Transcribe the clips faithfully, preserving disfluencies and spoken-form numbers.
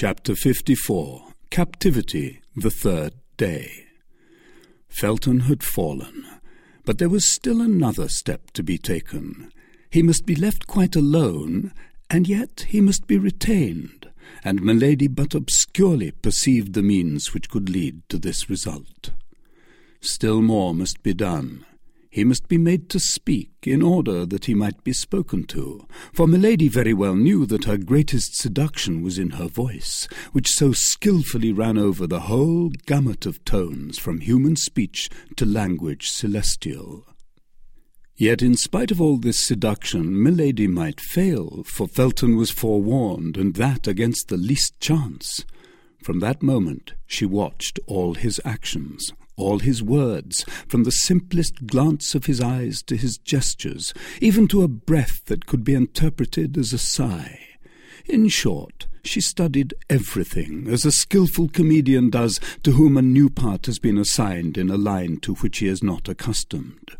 Chapter fifty-four. Captivity, the Third Day. Felton had fallen, but there was still another step to be taken. He must be left quite alone, and yet he must be retained, and Milady but obscurely perceived the means which could lead to this result. Still more must be done. He must be made to speak in order that he might be spoken to, for Milady very well knew that her greatest seduction was in her voice, which so skilfully ran over the whole gamut of tones from human speech to language celestial. Yet in spite of all this seduction, Milady might fail, for Felton was forewarned, and that against the least chance. From that moment she watched all his actions, all his words, from the simplest glance of his eyes to his gestures, even to a breath that could be interpreted as a sigh. In short, she studied everything, as a skilful comedian does to whom a new part has been assigned in a line to which he is not accustomed.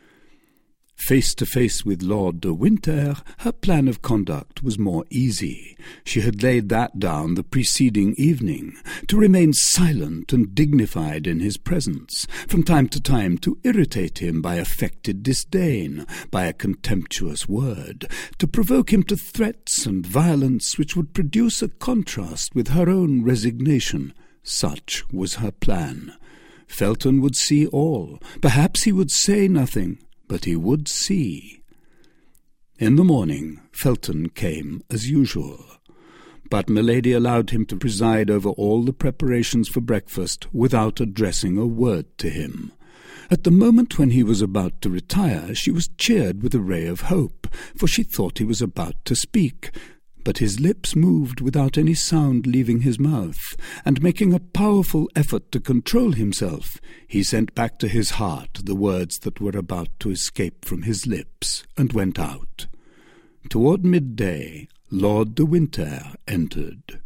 Face to face with Lord de Winter, her plan of conduct was more easy. She had laid that down the preceding evening, to remain silent and dignified in his presence, from time to time to irritate him by affected disdain, by a contemptuous word, to provoke him to threats and violence which would produce a contrast with her own resignation. Such was her plan. Felton would see all. Perhaps he would say nothing, but he would see. In the morning, Felton came as usual, but Milady allowed him to preside over all the preparations for breakfast without addressing a word to him. At the moment when he was about to retire, she was cheered with a ray of hope, for she thought he was about to speak. But his lips moved without any sound leaving his mouth, and making a powerful effort to control himself, he sent back to his heart the words that were about to escape from his lips, and went out. Toward midday, Lord de Winter entered.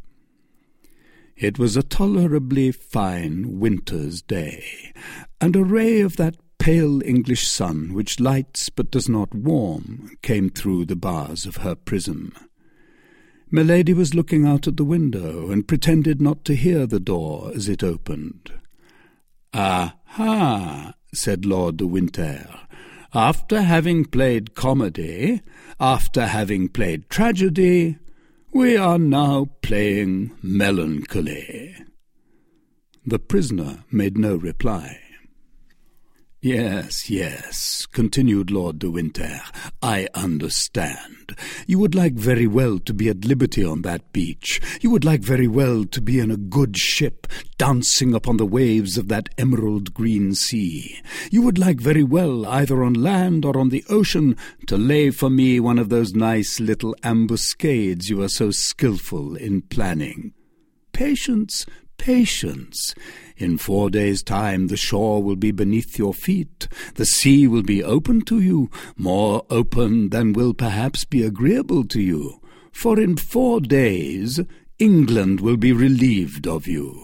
It was a tolerably fine winter's day, and a ray of that pale English sun which lights but does not warm came through the bars of her prison. Milady was looking out at the window, and pretended not to hear the door as it opened. "Aha!" said Lord de Winter. "After having played comedy, after having played tragedy, we are now playing melancholy." The prisoner made no reply. "Yes, yes," continued Lord de Winter, "I understand. You would like very well to be at liberty on that beach. You would like very well to be in a good ship, dancing upon the waves of that emerald green sea. You would like very well, either on land or on the ocean, to lay for me one of those nice little ambuscades you are so skilful in planning. Patience, patience. In four days' time the shore will be beneath your feet. The sea will be open to you, more open than will perhaps be agreeable to you. For in four days England will be relieved of you."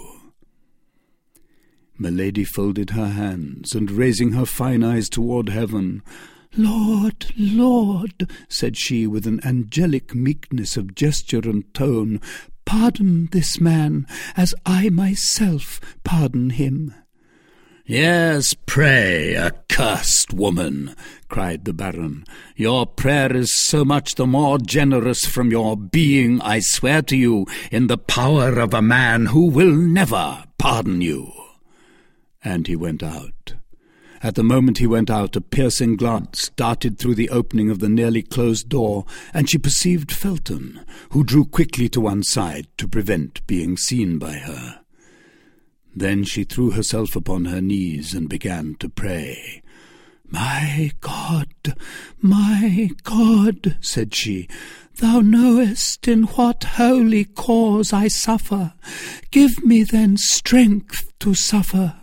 Milady folded her hands, and raising her fine eyes toward heaven, "Lord, Lord," said she with an angelic meekness of gesture and tone, "pardon this man, as I myself pardon him." "Yes, pray, accursed woman," cried the Baron. "Your prayer is so much the more generous from your being, I swear to you, in the power of a man who will never pardon you." And he went out. At the moment he went out, a piercing glance darted through the opening of the nearly closed door, and she perceived Felton, who drew quickly to one side to prevent being seen by her. Then she threw herself upon her knees and began to pray. "My God, my God," said she, "thou knowest in what holy cause I suffer. Give me then strength to suffer."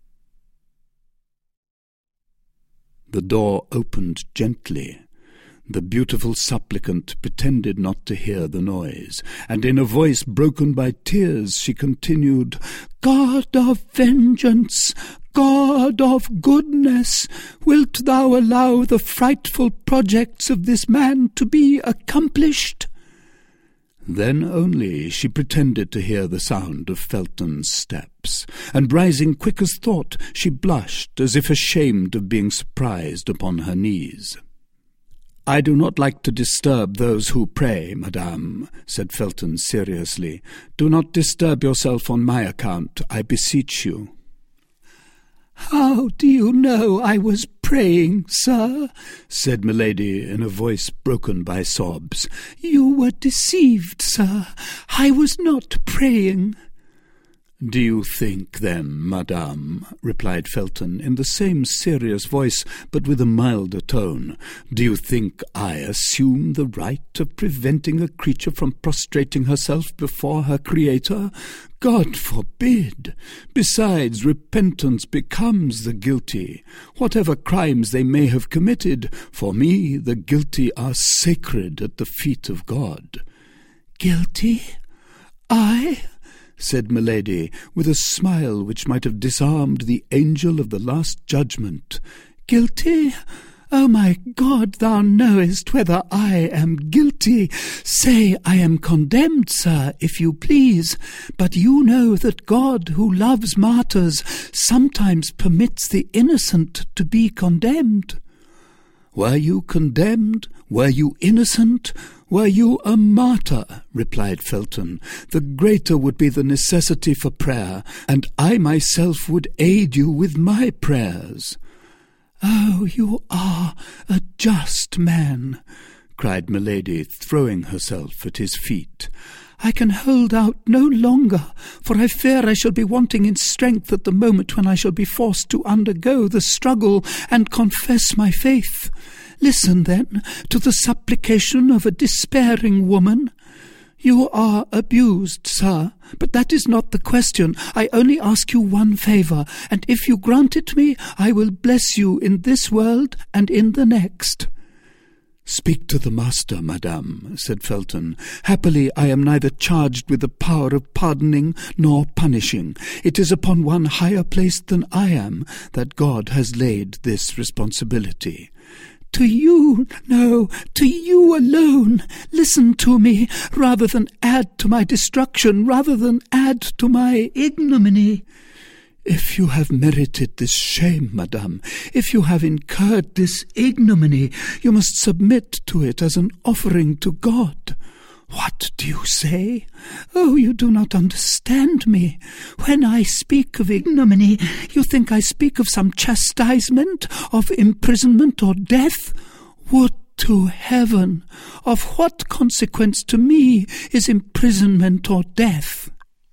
The door opened gently. The beautiful supplicant pretended not to hear the noise, and in a voice broken by tears she continued, "God of vengeance, God of goodness, wilt thou allow the frightful projects of this man to be accomplished?" Then only she pretended to hear the sound of Felton's steps, and rising quick as thought, she blushed as if ashamed of being surprised upon her knees. "I do not like to disturb those who pray, madame," said Felton seriously. "Do not disturb yourself on my account, I beseech you." "How do you know I was praying, sir?" said Milady in a voice broken by sobs. "You were deceived, sir. I was not praying." "Do you think, then, madame," replied Felton in the same serious voice, but with a milder tone, "do you think I assume the right of preventing a creature from prostrating herself before her Creator? God forbid! Besides, repentance becomes the guilty. Whatever crimes they may have committed, for me the guilty are sacred at the feet of God." "Guilty? I?" said Milady, with a smile which might have disarmed the angel of the last judgment. "Guilty? Oh, my God, thou knowest whether I am guilty. Say I am condemned, sir, if you please, but you know that God, who loves martyrs, sometimes permits the innocent to be condemned." "Were you condemned? Were you innocent? Were you a martyr?" replied Felton. "The greater would be the necessity for prayer, and I myself would aid you with my prayers." "Oh, you are a just man," cried Milady, throwing herself at his feet. "I can hold out no longer, for I fear I shall be wanting in strength at the moment when I shall be forced to undergo the struggle and confess my faith. Listen, then, to the supplication of a despairing woman. You are abused, sir, but that is not the question. I only ask you one favour, and if you grant it me, I will bless you in this world and in the next." "Speak to the master, madame," said Felton. "Happily I am neither charged with the power of pardoning nor punishing. It is upon one higher placed than I am that God has laid this responsibility." "To you, no, to you alone. Listen to me, rather than add to my destruction, rather than add to my ignominy." "If you have merited this shame, madame, if you have incurred this ignominy, you must submit to it as an offering to God." "What do you say? Oh, you do not understand me. When I speak of ignominy, you think I speak of some chastisement, of imprisonment or death? Would to heaven! Of what consequence to me is imprisonment or death?"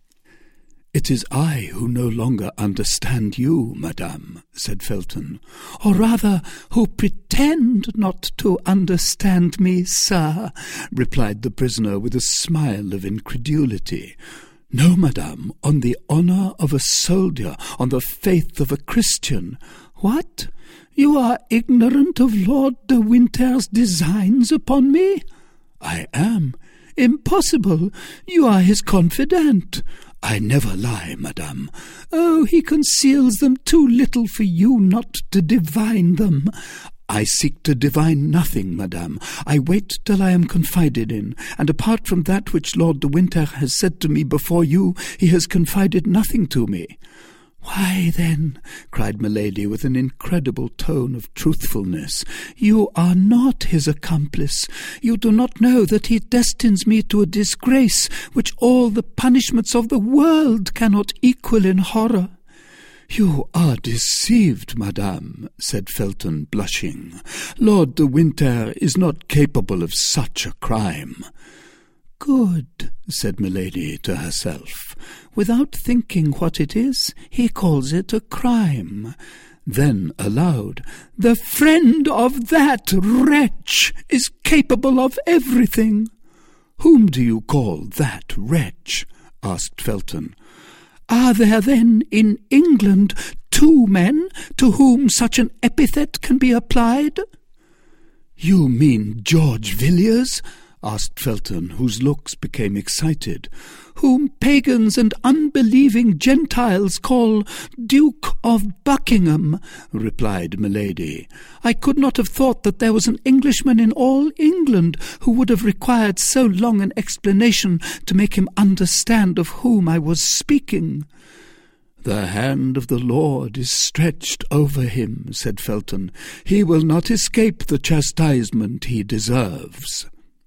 "It is I who no longer understand you, madame," said Felton. "Or rather, who pretend not to understand me, sir," replied the prisoner with a smile of incredulity. "No, madame, on the honour of a soldier, on the faith of a Christian." "What? You are ignorant of Lord de Winter's designs upon me?" "I am." "Impossible! You are his confidant." "I never lie, madame." "Oh, he conceals them too little for you not to divine them." "I seek to divine nothing, madame. I wait till I am confided in, and apart from that which Lord de Winter has said to me before you, he has confided nothing to me." "Why, then," cried Milady with an incredible tone of truthfulness, "you are not his accomplice. You do not know that he destines me to a disgrace which all the punishments of the world cannot equal in horror." "You are deceived, madame," said Felton, blushing. "Lord de Winter is not capable of such a crime." "Good," said Milady to herself. "Without thinking what it is, he calls it a crime." Then aloud, "The friend of that wretch is capable of everything." "Whom do you call that wretch?" asked Felton. "Are there then in England two men to whom such an epithet can be applied?" "You mean George Villiers?" asked Felton, whose looks became excited. "Whom pagans and unbelieving Gentiles call Duke of Buckingham," replied Milady. "I could not have thought that there was an Englishman in all England who would have required so long an explanation to make him understand of whom I was speaking." "The hand of the Lord is stretched over him," said Felton. "He will not escape the chastisement he deserves."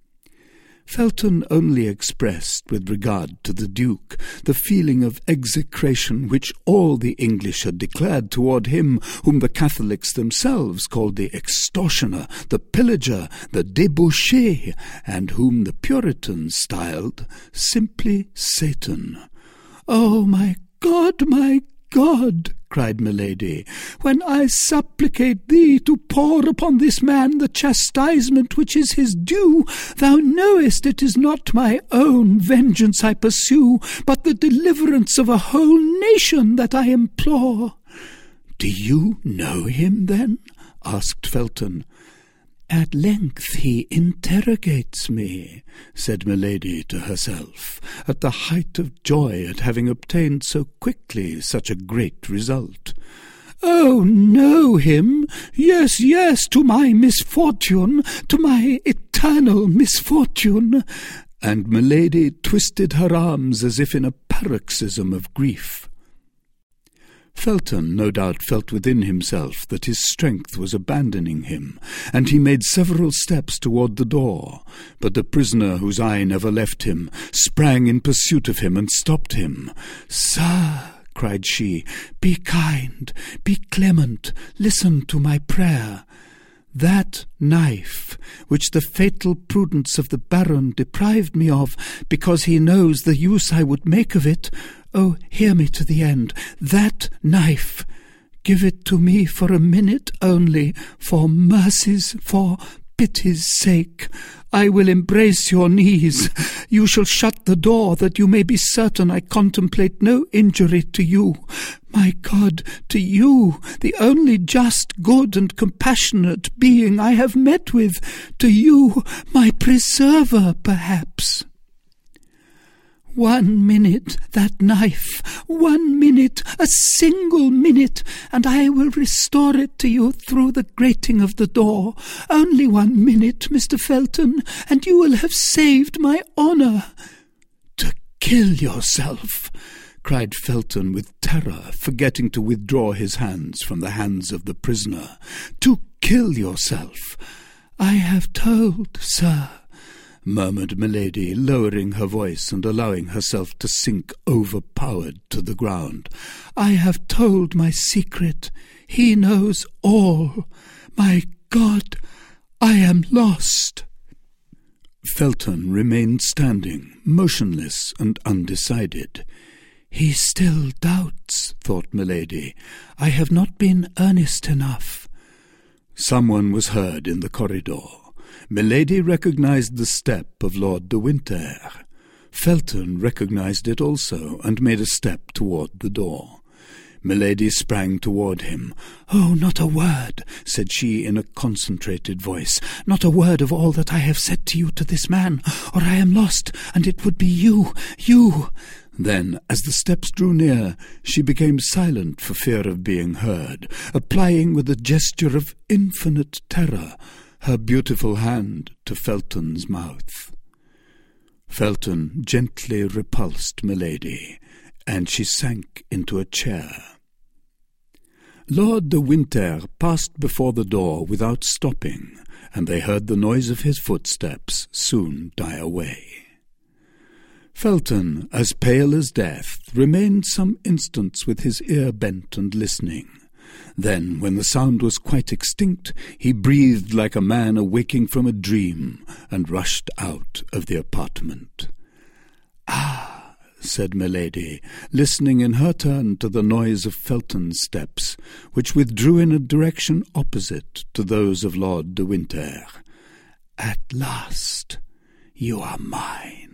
Felton only expressed, with regard to the Duke, the feeling of execration which all the English had declared toward him whom the Catholics themselves called the extortioner, the pillager, the debauché, and whom the Puritans styled simply Satan. "Oh, my God, my God," cried Milady, "when I supplicate thee to pour upon this man the chastisement which is his due, thou knowest it is not my own vengeance I pursue, but the deliverance of a whole nation that I implore." "Do you know him, then?" asked Felton. "At length he interrogates me," said Milady to herself, at the height of joy at having obtained so quickly such a great result. "Oh, know him? Yes, yes, to my misfortune, to my eternal misfortune." And Milady twisted her arms as if in a paroxysm of grief. Felton no doubt felt within himself that his strength was abandoning him, and he made several steps toward the door, but the prisoner, whose eye never left him, sprang in pursuit of him and stopped him. "Sir," cried she, "be kind, be clement, listen to my prayer. That knife, which the fatal prudence of the Baron deprived me of, because he knows the use I would make of it, oh, hear me to the end, that knife, give it to me for a minute only, for mercy's, for pity's sake. I will embrace your knees. You shall shut the door, that you may be certain I contemplate no injury to you. My God, to you, the only just, good, and compassionate being I have met with, to you, my preserver, perhaps. One minute, that knife, one minute, a single minute, and I will restore it to you through the grating of the door. Only one minute, Mister Felton, and you will have saved my honour." "To kill yourself!" cried Felton with terror, forgetting to withdraw his hands from the hands of the prisoner. "To kill yourself!" "I have told, sir," murmured Milady, lowering her voice and allowing herself to sink overpowered to the ground. "I have told my secret. He knows all. My God, I am lost." Felton remained standing, motionless and undecided. "He still doubts," thought Milady. "I have not been earnest enough." Someone was heard in the corridor. Milady recognized the step of Lord de Winter. Felton recognized it also, and made a step toward the door. Milady sprang toward him. "Oh, not a word," said she in a concentrated voice, "not a word of all that I have said to you to this man, or I am lost, and it would be you, you." Then, as the steps drew near, she became silent for fear of being heard, applying with a gesture of infinite terror her beautiful hand to Felton's mouth. Felton gently repulsed Milady, and she sank into a chair. Lord de Winter passed before the door without stopping, and they heard the noise of his footsteps soon die away. Felton, as pale as death, remained some instants with his ear bent and listening. Then, when the sound was quite extinct, he breathed like a man awaking from a dream, and rushed out of the apartment. "Ah," said Milady, listening in her turn to the noise of Felton's steps, which withdrew in a direction opposite to those of Lord de Winter. "At last you are mine."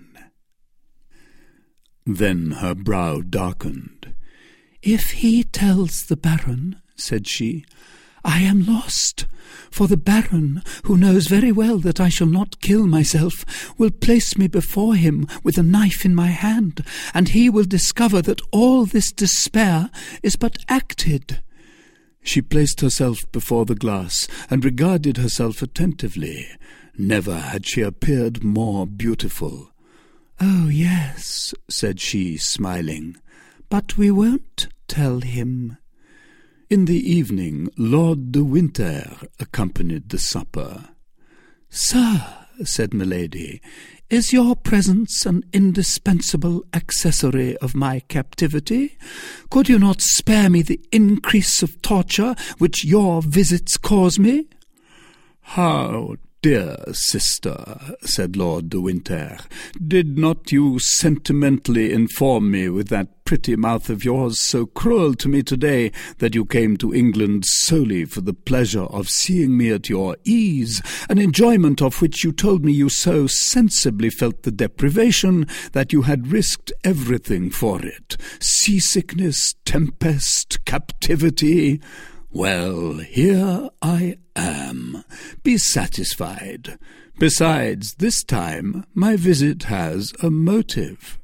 Then her brow darkened. "If he tells the Baron," said she, I am lost, for the Baron, who knows very well that I shall not kill myself, will place me before him with a knife in my hand, and he will discover that all this despair is but acted." She placed herself before the glass and regarded herself attentively. Never had she appeared more beautiful. "Oh, yes," said she, smiling, "but we won't tell him." In the evening, Lord de Winter accompanied the supper. "Sir," said Milady, "is your presence an indispensable accessory of my captivity? Could you not spare me the increase of torture which your visits cause me?" "How, dear sister," said Lord de Winter, "did not you sentimentally inform me with that pretty mouth of yours so cruel to me today that you came to England solely for the pleasure of seeing me at your ease, an enjoyment of which you told me you so sensibly felt the deprivation that you had risked everything for it, seasickness, tempest, captivity? Well, here I am. Be satisfied. Besides, this time my visit has a motive."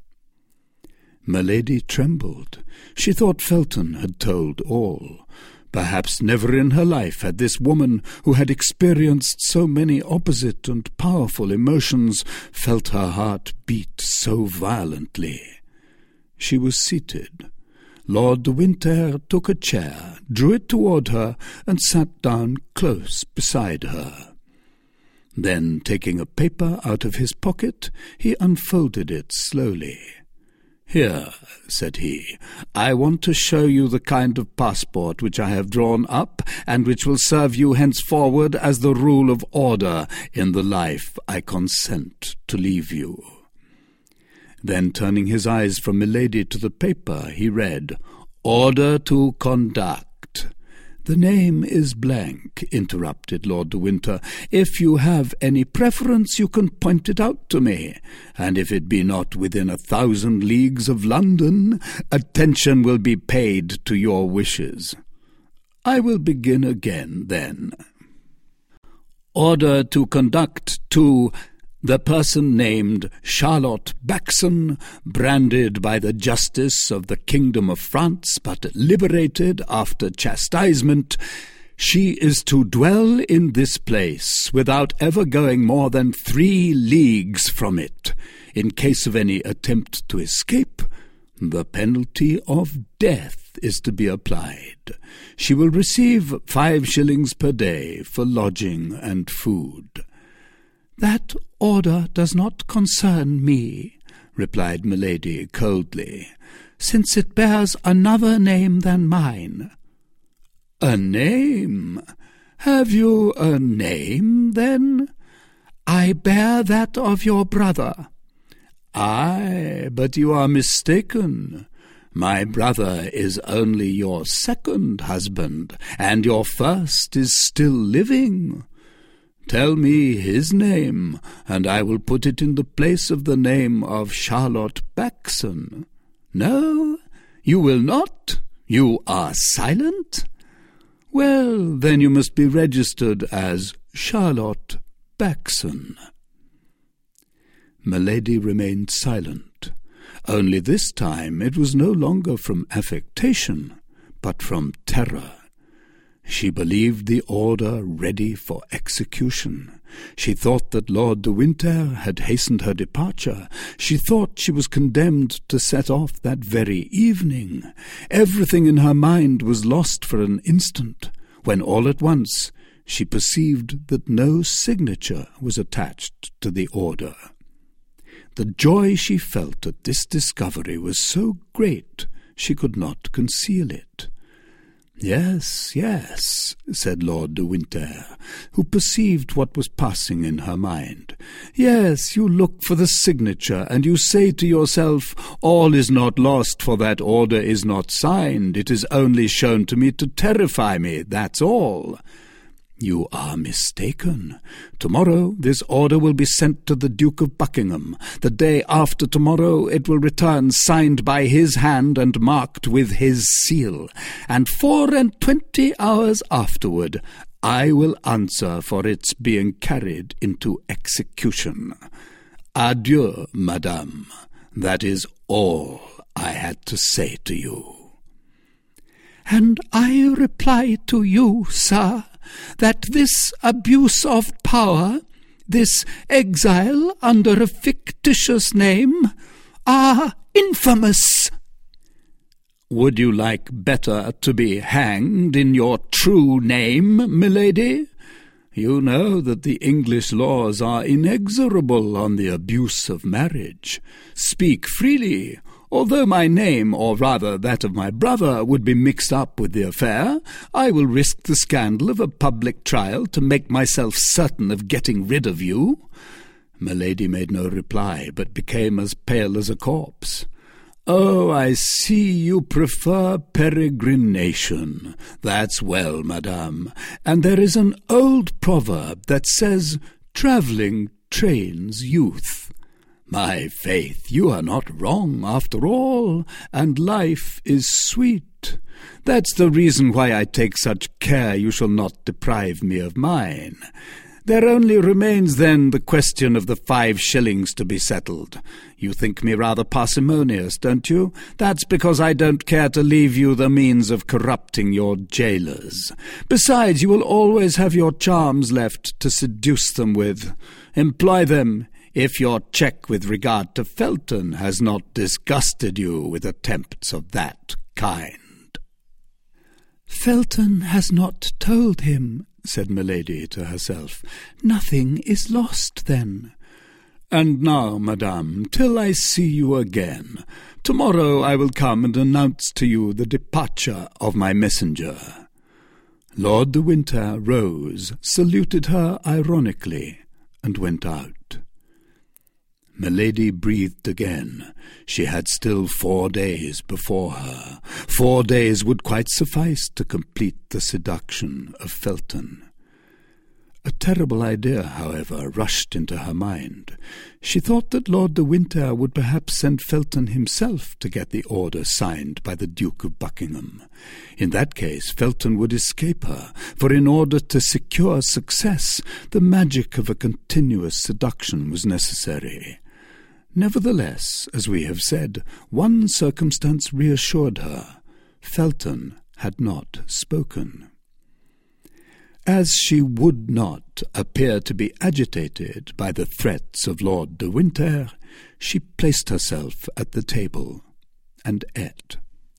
Milady trembled. She thought Felton had told all. Perhaps never in her life had this woman, who had experienced so many opposite and powerful emotions, felt her heart beat so violently. She was seated. Lord de Winter took a chair, drew it toward her, and sat down close beside her. Then, taking a paper out of his pocket, he unfolded it slowly. "Here," said he, "I want to show you the kind of passport which I have drawn up, and which will serve you henceforward as the rule of order in the life I consent to leave you." Then, turning his eyes from Milady to the paper, he read, "Order to conduct." "The name is blank," interrupted Lord de Winter. "If you have any preference, you can point it out to me, and if it be not within a thousand leagues of London, attention will be paid to your wishes. I will begin again, then. Order to conduct to the person named Charlotte Backson, branded by the justice of the Kingdom of France, but liberated after chastisement. She is to dwell in this place, without ever going more than three leagues from it. In case of any attempt to escape, the penalty of death is to be applied. She will receive five shillings per day for lodging and food." "That order does not concern me," replied Milady coldly, "since it bears another name than mine." "A name? Have you a name, then?" "I bear that of your brother." "Aye, but you are mistaken. My brother is only your second husband, and your first is still living. Tell me his name, and I will put it in the place of the name of Charlotte Backson. No, you will not? You are silent? Well, then you must be registered as Charlotte Backson." Milady remained silent. Only this time it was no longer from affectation, but from terror. She believed the order ready for execution. She thought that Lord de Winter had hastened her departure. She thought she was condemned to set off that very evening. Everything in her mind was lost for an instant, when all at once she perceived that no signature was attached to the order. The joy she felt at this discovery was so great she could not conceal it. "Yes, yes," said Lord de Winter, who perceived what was passing in her mind. "Yes, you look for the signature, and you say to yourself, 'All is not lost, for that order is not signed. It is only shown to me to terrify me, that's all.' "You are mistaken. Tomorrow this order will be sent to the Duke of Buckingham. The day after tomorrow it will return signed by his hand and marked with his seal. And four and twenty hours afterward I will answer for its being carried into execution. Adieu, madame. That is all I had to say to you." "And I reply to you, sir, that this abuse of power, this exile under a fictitious name, are infamous." "Would you like better to be hanged in your true name, milady? You know that the English laws are inexorable on the abuse of marriage. Speak freely. Although my name, or rather that of my brother, would be mixed up with the affair, I will risk the scandal of a public trial to make myself certain of getting rid of you." Milady made no reply, but became as pale as a corpse. "Oh, I see you prefer peregrination. That's well, madame. And there is an old proverb that says, 'Travelling trains youth.' My faith, you are not wrong after all, and life is sweet. That's the reason why I take such care you shall not deprive me of mine. There only remains then the question of the five shillings to be settled. You think me rather parsimonious, don't you? That's because I don't care to leave you the means of corrupting your jailers. Besides, you will always have your charms left to seduce them with. Employ them, if your check with regard to Felton has not disgusted you with attempts of that kind." "Felton has not told him," said Milady to herself. "Nothing is lost, then." "And now, madame, till I see you again. Tomorrow I will come and announce to you the departure of my messenger." Lord de Winter rose, saluted her ironically, and went out. Milady breathed again. She had still four days before her. Four days would quite suffice to complete the seduction of Felton. A terrible idea, however, rushed into her mind. She thought that Lord de Winter would perhaps send Felton himself to get the order signed by the Duke of Buckingham. In that case, Felton would escape her, for in order to secure success, the magic of a continuous seduction was necessary. Nevertheless, as we have said, one circumstance reassured her. Felton had not spoken. As she would not appear to be agitated by the threats of Lord de Winter, she placed herself at the table and ate.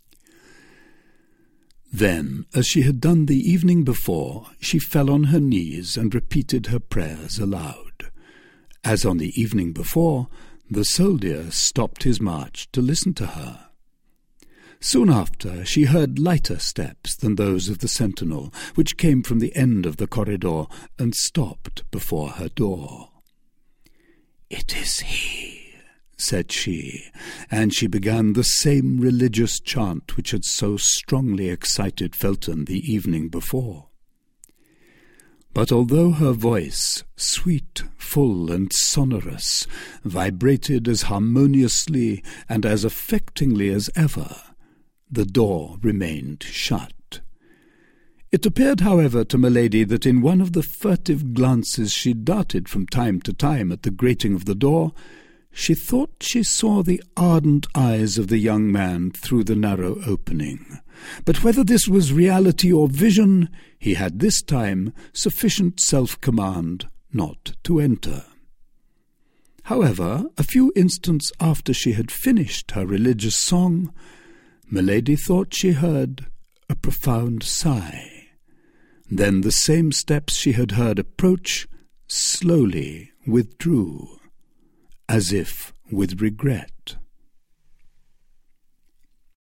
Then, as she had done the evening before, she fell on her knees and repeated her prayers aloud. As on the evening before, the soldier stopped his march to listen to her. Soon after she heard lighter steps than those of the sentinel, which came from the end of the corridor and stopped before her door. "It is he," said she, and she began the same religious chant which had so strongly excited Felton the evening before. But although her voice, sweet, full, and sonorous, vibrated as harmoniously and as affectingly as ever, the door remained shut. It appeared, however, to Milady that in one of the furtive glances she darted from time to time at the grating of the door, she thought she saw the ardent eyes of the young man through the narrow opening. But whether this was reality or vision, he had this time sufficient self-command not to enter. However, a few instants after she had finished her religious song, Milady thought she heard a profound sigh. Then the same steps she had heard approach slowly withdrew, as if with regret.